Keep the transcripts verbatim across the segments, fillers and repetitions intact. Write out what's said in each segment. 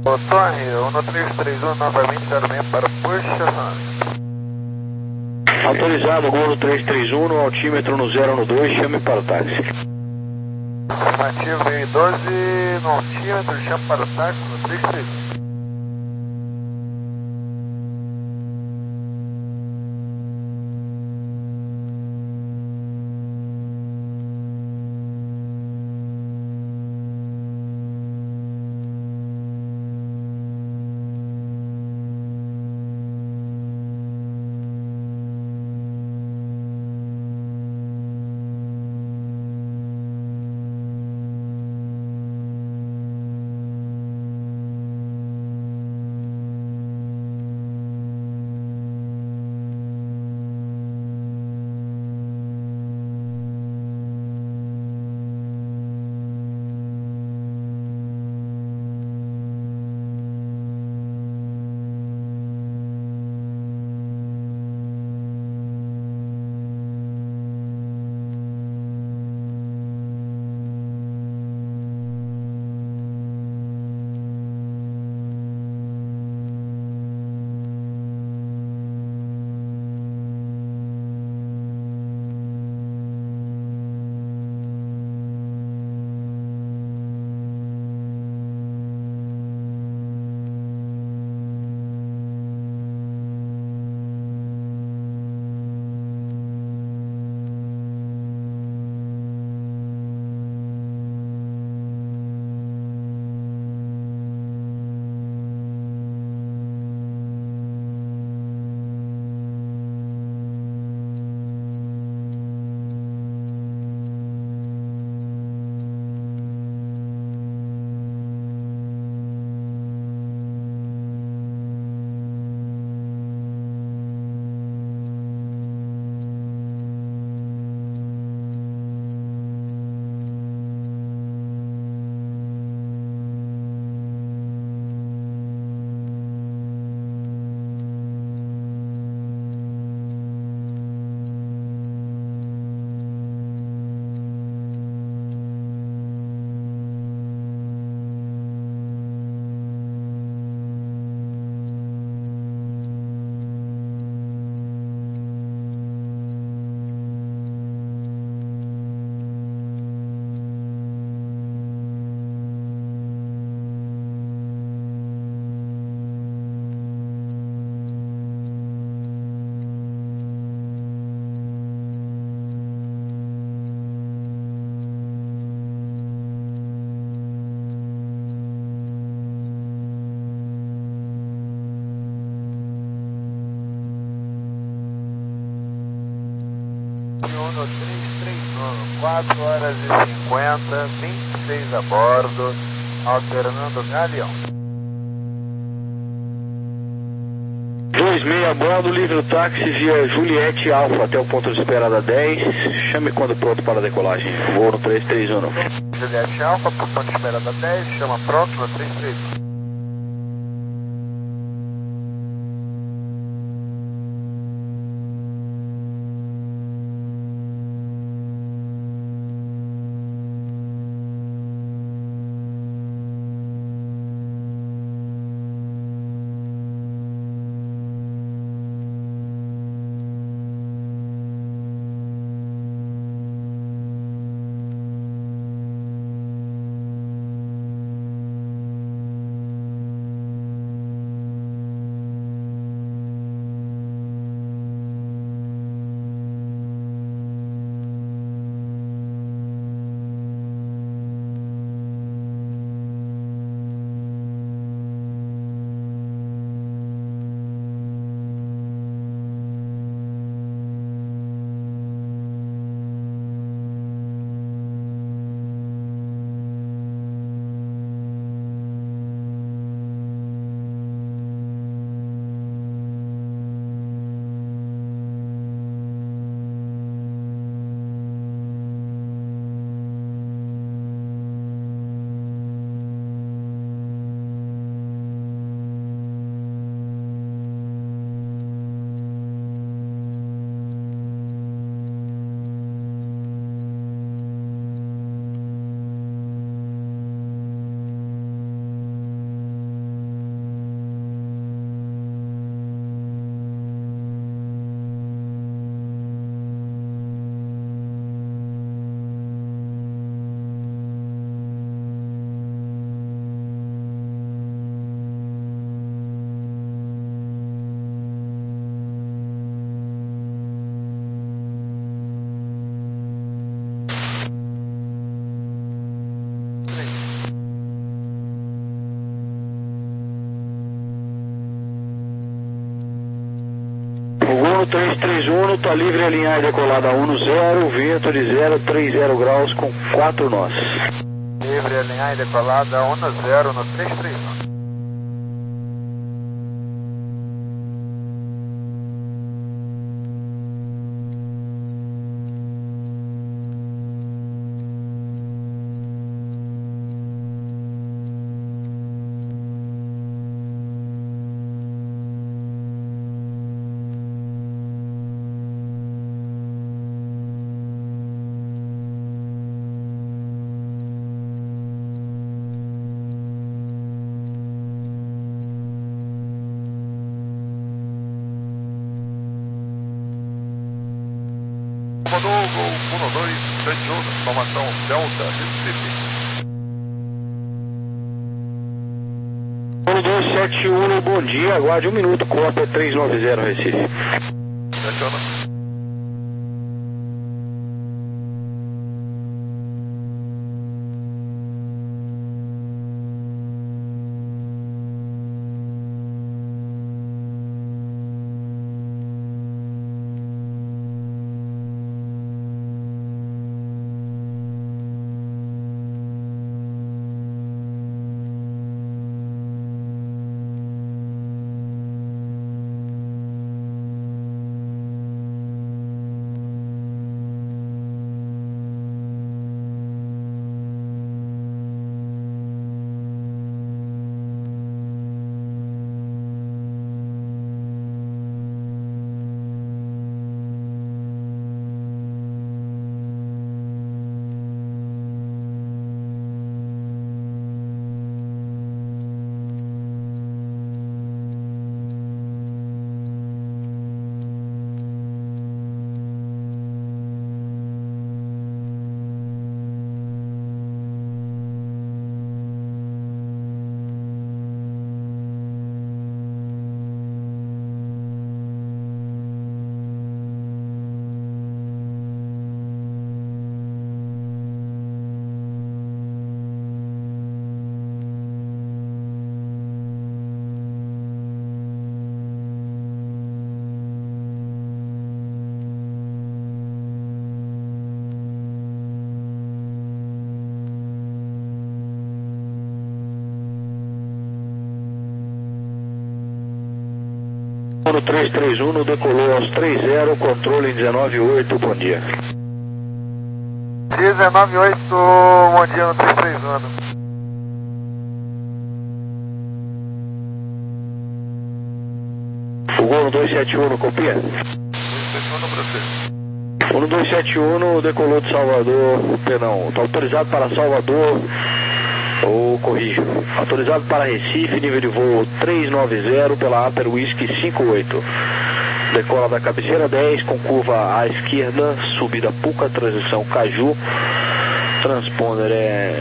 Ô Torre, um três três um novamente zero seis para puxa. Autorizado, Gol três três um no altímetro no zero no dois, chame para o táxi. Afirmativo em doze no altímetro, chame para o táxi no três três um. No três três um, quatro horas e cinquenta, vinte e seis a bordo, alternando Galeão. dois seis a bordo, livre o táxi via Juliette Alfa até o ponto de esperada dez, chame quando pronto para a decolagem, voo no três três um. Juliette Alfa, por ponto de esperada dez, chama pronto no três três um. no três três um, tá livre, alinhar e decolada um zero, vento de zero três zero graus com quatro nós. Livre, alinhar e decolada um zero no três três um. Comandou Gol um dois sete um, formação Delta, Recife. um dois sete um, bom dia, aguarde um minuto, cópia três nove zero, Recife. sete um. No três três um, decolou aos três zero, controle em dezenove oito, bom dia. dezenove oito, bom dia no três três um. O Gol um dois sete um, copia? um dois sete um, decolou de Salvador, perdão, está autorizado para Salvador, ou corrijo, autorizado para Recife, nível de voo três nove zero pela Upper Whisky cinco oito. Decola da cabeceira dez, com curva à esquerda, subida Puca, transição Caju, transponder é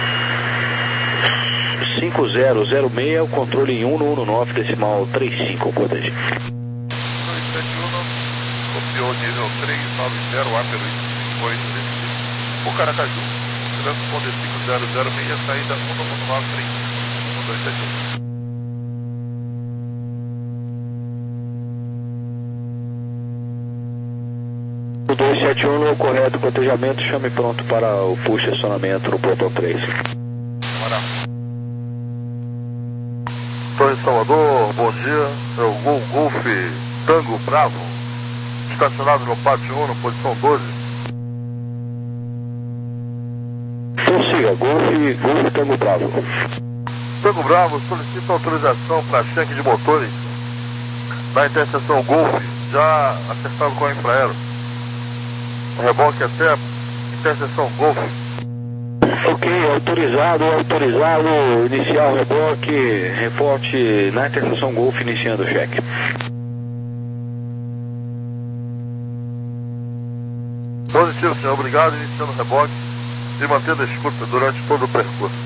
cinco zero zero seis, o controle em um no nove decimal trinta e cinco, cortesia. dois sete um, copiou nível três nove zero, Upper Whisky cinco oito, Recife, Pucaracaju. Transponder cinco zero zero seis, saída um nove três, um dois sete um. O dois sete um no correto cotejamento, chame pronto para o push estacionamento no portão três. Bora. Torre Salvador, bom dia. É o Gol Golf Tango Bravo, estacionado no pátio um, posição doze. Prossiga, Golf, Golf Tango Bravo. Tango Bravo solicita autorização para cheque de motores na interseção Golf, já acertado com a Infraero. Reboque até interseção Golf. Ok, autorizado, autorizado, iniciar o reboque, reporte na interseção Golf, iniciando o cheque. Positivo, senhor, obrigado, iniciando o reboque e mantendo a escuta durante todo o percurso.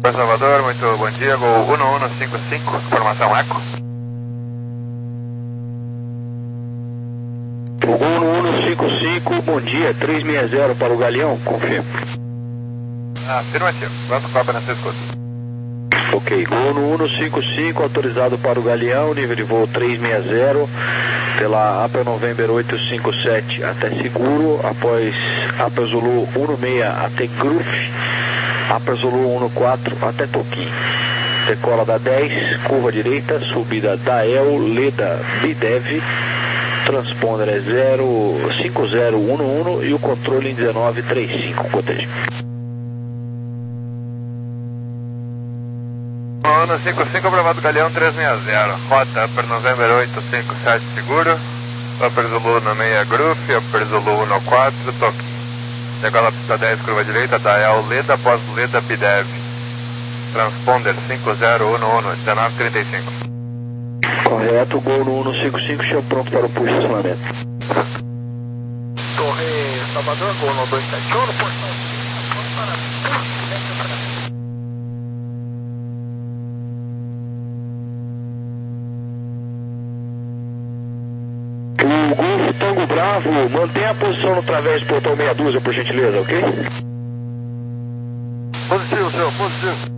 para Salvador, muito bom dia, Gol um um cinco cinco, informação Eco. O Gol um um cinco cinco, bom dia, três seis zero para o Galeão, confirma. Afirmativo, quanto cobra nessa escuta? Ok, Gol um um cinco cinco, autorizado para o Galeão, nível de voo três seis zero, pela Apple November oito cinco sete até Seguro, após Apple Zulu um seis até Gruf, Apple Zulu um quatro até Toquim. Decola da dez, curva direita, subida da El, Leda, Bidev, transponder é zero cinco zero um um e o controle em dezenove trinta e cinco, cotejo. um um cinco cinco, aprovado Galeão três seis zero, rota Upper November oito cinco sete Seguro, Upper Zulu um seis Gruf, Upper Zulu um quatro, Toquim. Decola pista dez, curva direita, da El, Leda, pós Leda, Bidev. Transponder cinco zero um um, dezenove trinta e cinco. Correto, Gol um um cinco cinco, chão pronto para o push de estacionamento. Torre Salvador, Gol um dois sete um, portão pronto para push de estacionamento. O Golf Tango Bravo, mantenha a posição no través do portão meia dúzia, por gentileza, ok? Positivo, senhor, positivo.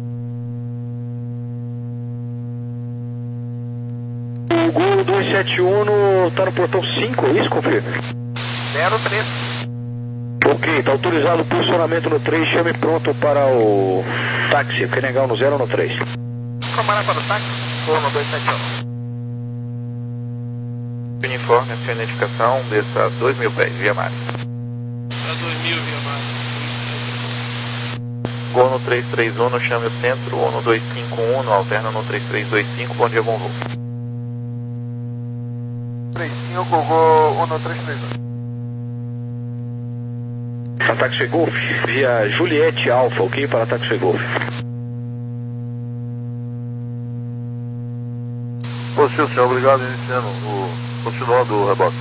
O Gol dois sete um está no portão cinco, é isso, confirma? zero três. Ok, está autorizado o posicionamento no três, chame pronto para o táxi, quer negar no zero ou no três? Comandar para o táxi, Gol um dois sete um. Uniforme, a sua identificação, desça a dois mil pés, via mar. Para dois mil, via mar. Gol no três três um, chame o centro, ou no dois cinco um, alterna no três três dois cinco, bom dia, bom voo. três cinco, Gol um três três um. Ataque Golf, via Juliette Alfa, ok? Para Ataque Golf. Positivo, senhor, obrigado, iniciando o, continuando o rebote.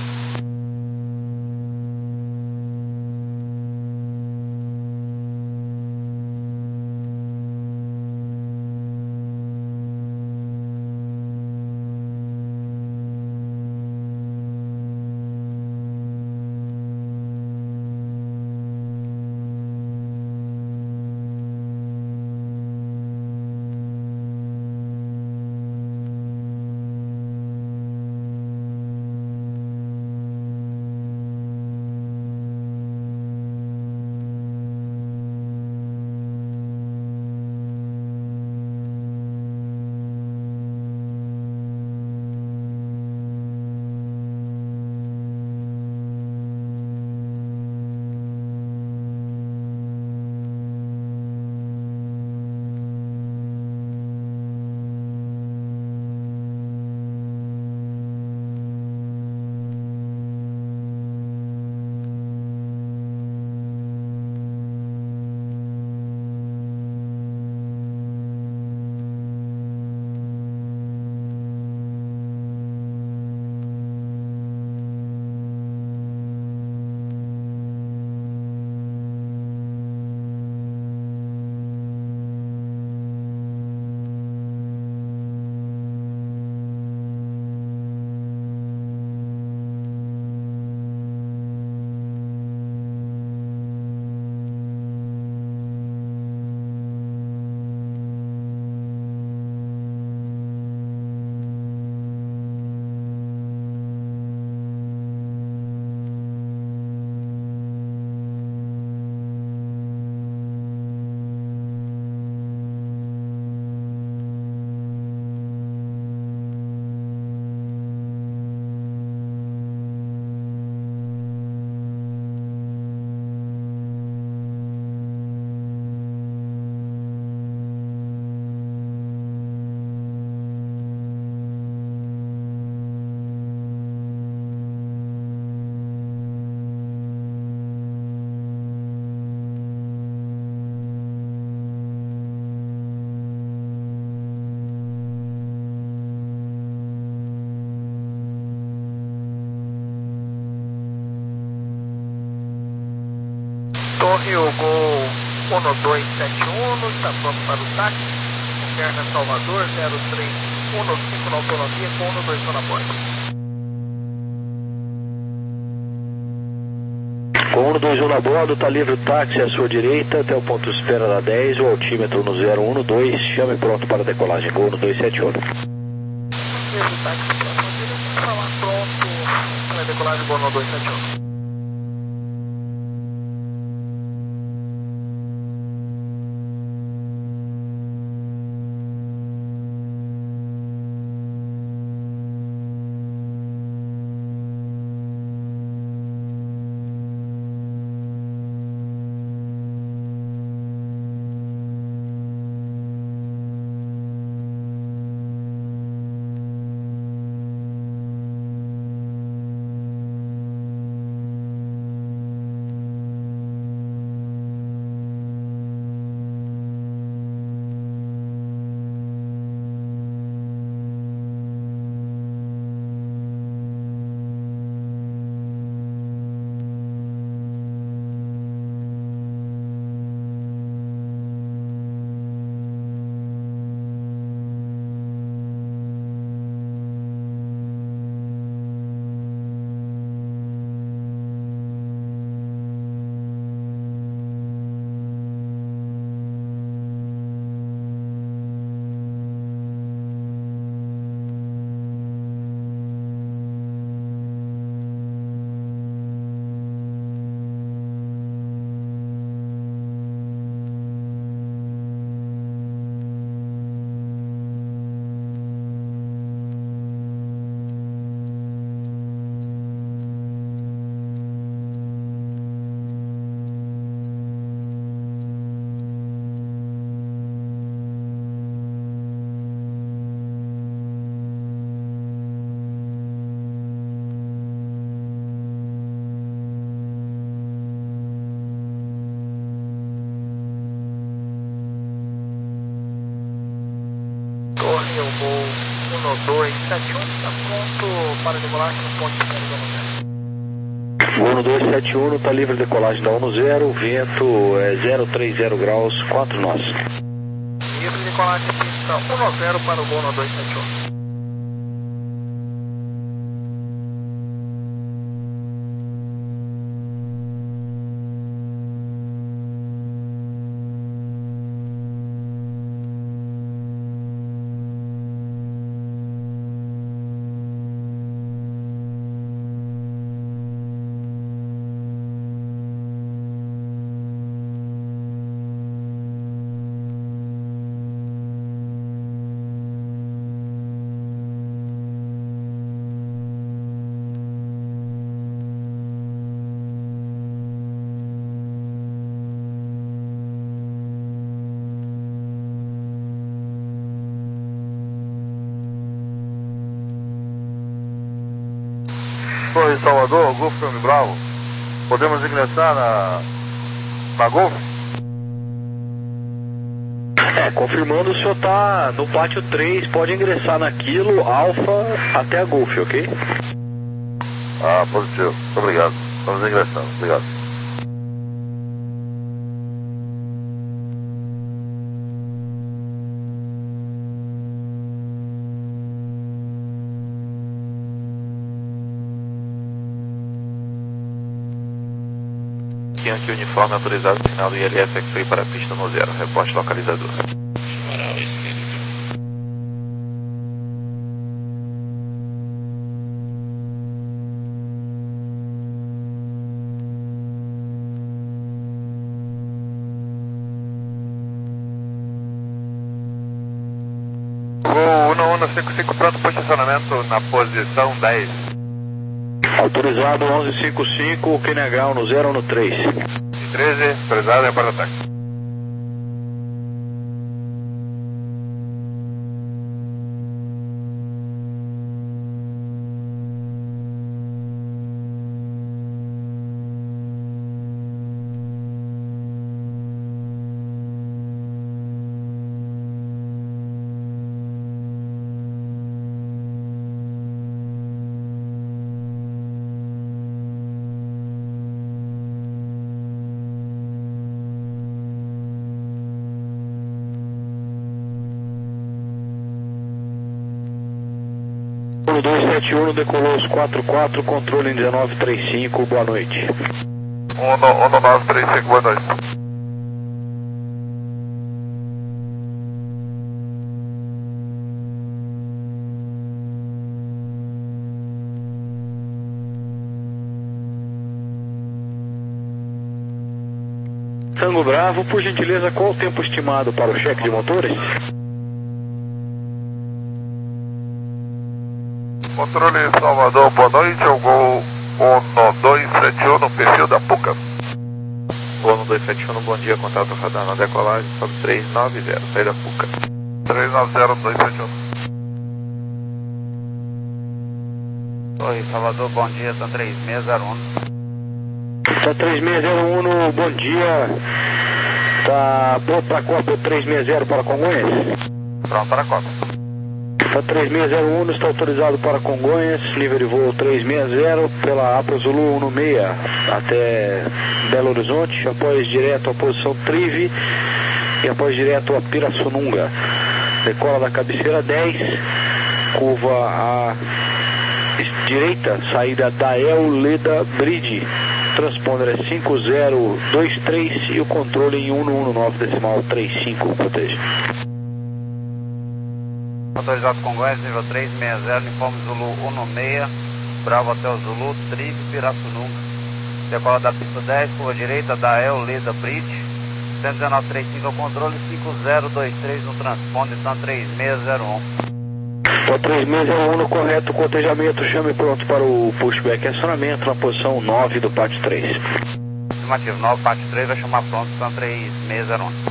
Torre, o Gol Uno dois sete um, está pronto para o táxi. Interna Salvador, zero três um cinco na autonomia, com Uno dois na bordo. Com Uno dois um na bordo, está livre o táxi à sua direita, até o ponto de espera da dez, o altímetro no zero um dois, chame pronto para decolagem, com Uno dois sete um. Livre o táxi para a direita, está lá pronto para decolagem, com Uno dois sete um. Eu vou Uno dois sete um, está pronto para decolagem no ponto de espera da Uno zero. Uno dois sete um, está livre decolagem da Uno zero, vento é zero três zero graus, quatro nós. Livre decolagem pista Uno zero para o Uno dois sete um. Torre Salvador, Golf Filme Bravo. Podemos ingressar na, na Golf? É, confirmando, o senhor está no pátio três, pode ingressar naquilo, Alfa até a Golf, ok? Ah, positivo. Muito obrigado. Vamos ingressando. Obrigado. Yankee uniforme autorizado, sinal do I L S X-Ray para a pista no zero, reporte localizador. Varal esquerdo. Voo Uno um cinco cinco pronto para estacionamento na posição dez. Autorizado onze cinquenta e cinco, Q N H no zero no três. treze, autorizado em porta-ataque. dois sete um, decolou os quatro quatro, controle em dezenove trinta e cinco, boa noite. um nove três cinco, boa noite. Tango Bravo, por gentileza, qual o tempo estimado para o cheque de motores? Controle Salvador, boa noite, é o Gol um dois sete um no perfil da Puca. Gol um dois sete um, bom dia, contato radar na decolagem, sobe três nove zero, saída Puca. três nove zero dois sete um. Oi, Salvador, bom dia, tá três seis zero um. Tá três seis zero um, bom dia. Tá pronto para a Copa três seis zero para Congonhas? Pronto para a Copa. Tá três seis zero um, está autorizado para Congonhas, nível de voo três seis zero, pela APA Zulu um seis até Belo Horizonte, após direto à posição Trive e após direto a Pirassununga. Decola da cabeceira dez, curva à direita, saída da El Leda Bridge. Transponder é cinco zero dois três e o controle em um um nove decimal trinta e cinco, proteja. Autorizado Congonhas, nível três seis zero, uniforme Zulu um seis, Bravo Hotel Zulu, Trive, Pirassununga. Decola da pista dez, curva direita da El Leda Bridge, cento e dezenove trinta e cinco ao controle, cinco zero dois três no transponder, então três seis zero um. Então três seis zero um no correto cotejamento, chame pronto para o pushback e acionamento na posição nove do pátio três. Afirmativo, nove pátio três vai chamar pronto, então três seis zero um.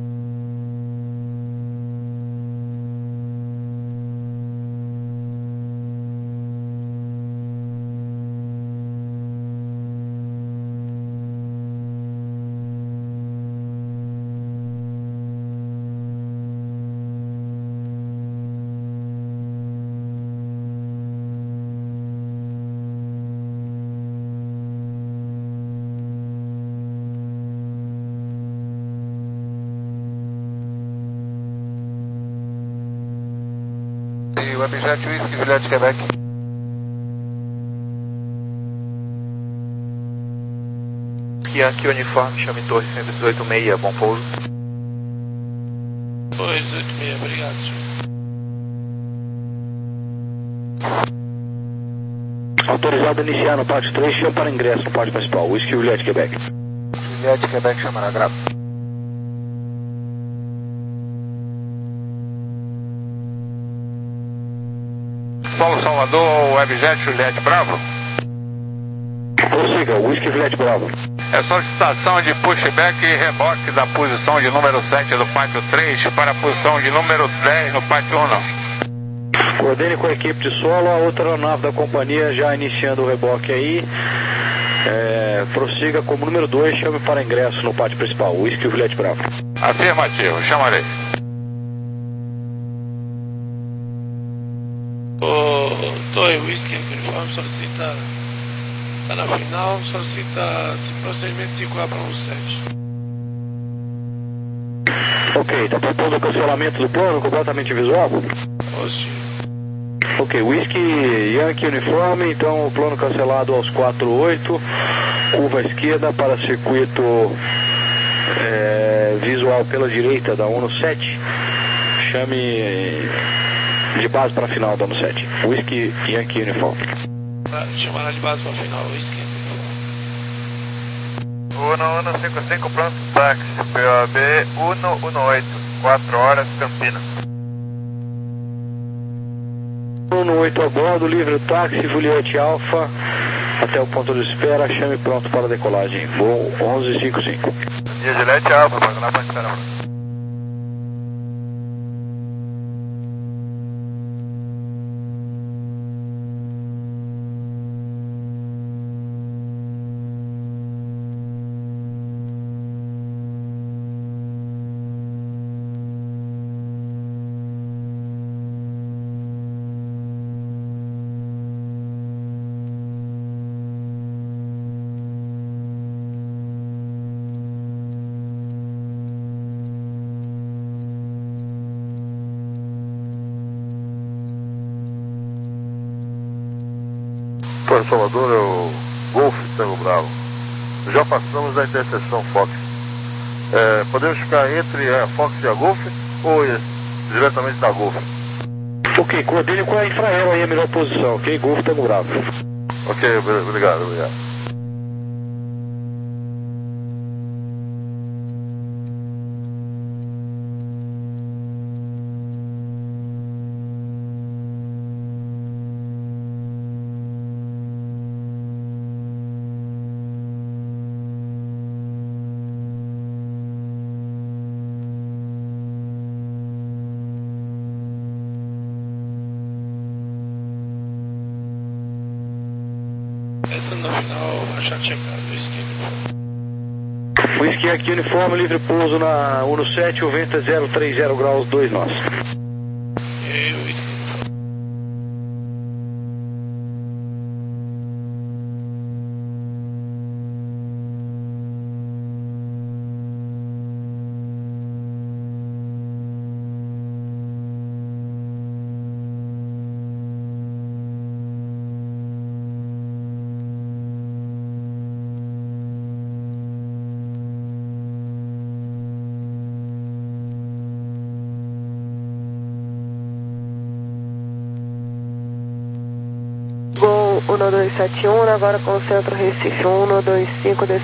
E o Abjet Whisky, Juliette, Quebec. Yankee Uniforme, chame Torre cento e dezoito seis, bom pouso. dois oito seis, obrigado, senhor. Autorizado a iniciar no pátio três, chama para ingresso no pátio principal, Whisky Juliette Quebec. Juliette, Quebec, chamará grave. Paulo Salvador, Webjet, Juliette Bravo. Prossiga, Whisky Juliette Bravo. É solicitação de pushback e reboque da posição de número sete do pátio três para a posição de número dez no pátio um. Coordene com a equipe de solo, a outra aeronave da companhia já iniciando o reboque aí. É, prossiga como número dois, chame para ingresso no pátio principal, Whisky Juliette Bravo. Afirmativo, chamarei. O Torre Whisky Uniforme solicita, está na final, solicita procedimento cinco A para um sete. Ok, está propondo o cancelamento do plano completamente visual? Oxe, Ok, Whisky Yankee Uniforme, então o plano cancelado aos quatro oito, curva à esquerda para circuito é, visual pela direita da um sete, chame de base para a final da um sete, Whisky Yankee Uniforme. chamará de base para a final, Whisky Uniforme. um um cinco cinco, pronto, táxi, P O B um um oito, quatro horas, Campinas. um oito a bordo, livre táxi, Juliette Alpha, até o ponto de espera, chame pronto para decolagem, voo onze cinquenta e cinco. E a Juliette Alfa, mas lá para esperar. Grande Salvador, é o Golf Tango Bravo. Já passamos da interseção Fox. É, podemos ficar entre a Fox e a Golf ou é diretamente da Golf? Ok, coordene com a Infraero aí a melhor posição, ok? Golf Tango Bravo. Ok, obrigado, obrigado. Essa no final, achar checado, Whisky Uniforme. Whisky aqui, uniforme, livre pouso na um sete, o vento é zero três zero graus, dois nós. E Whisky Uniforme. Gol um dois sete um, agora com o centro Recife um dois cinco.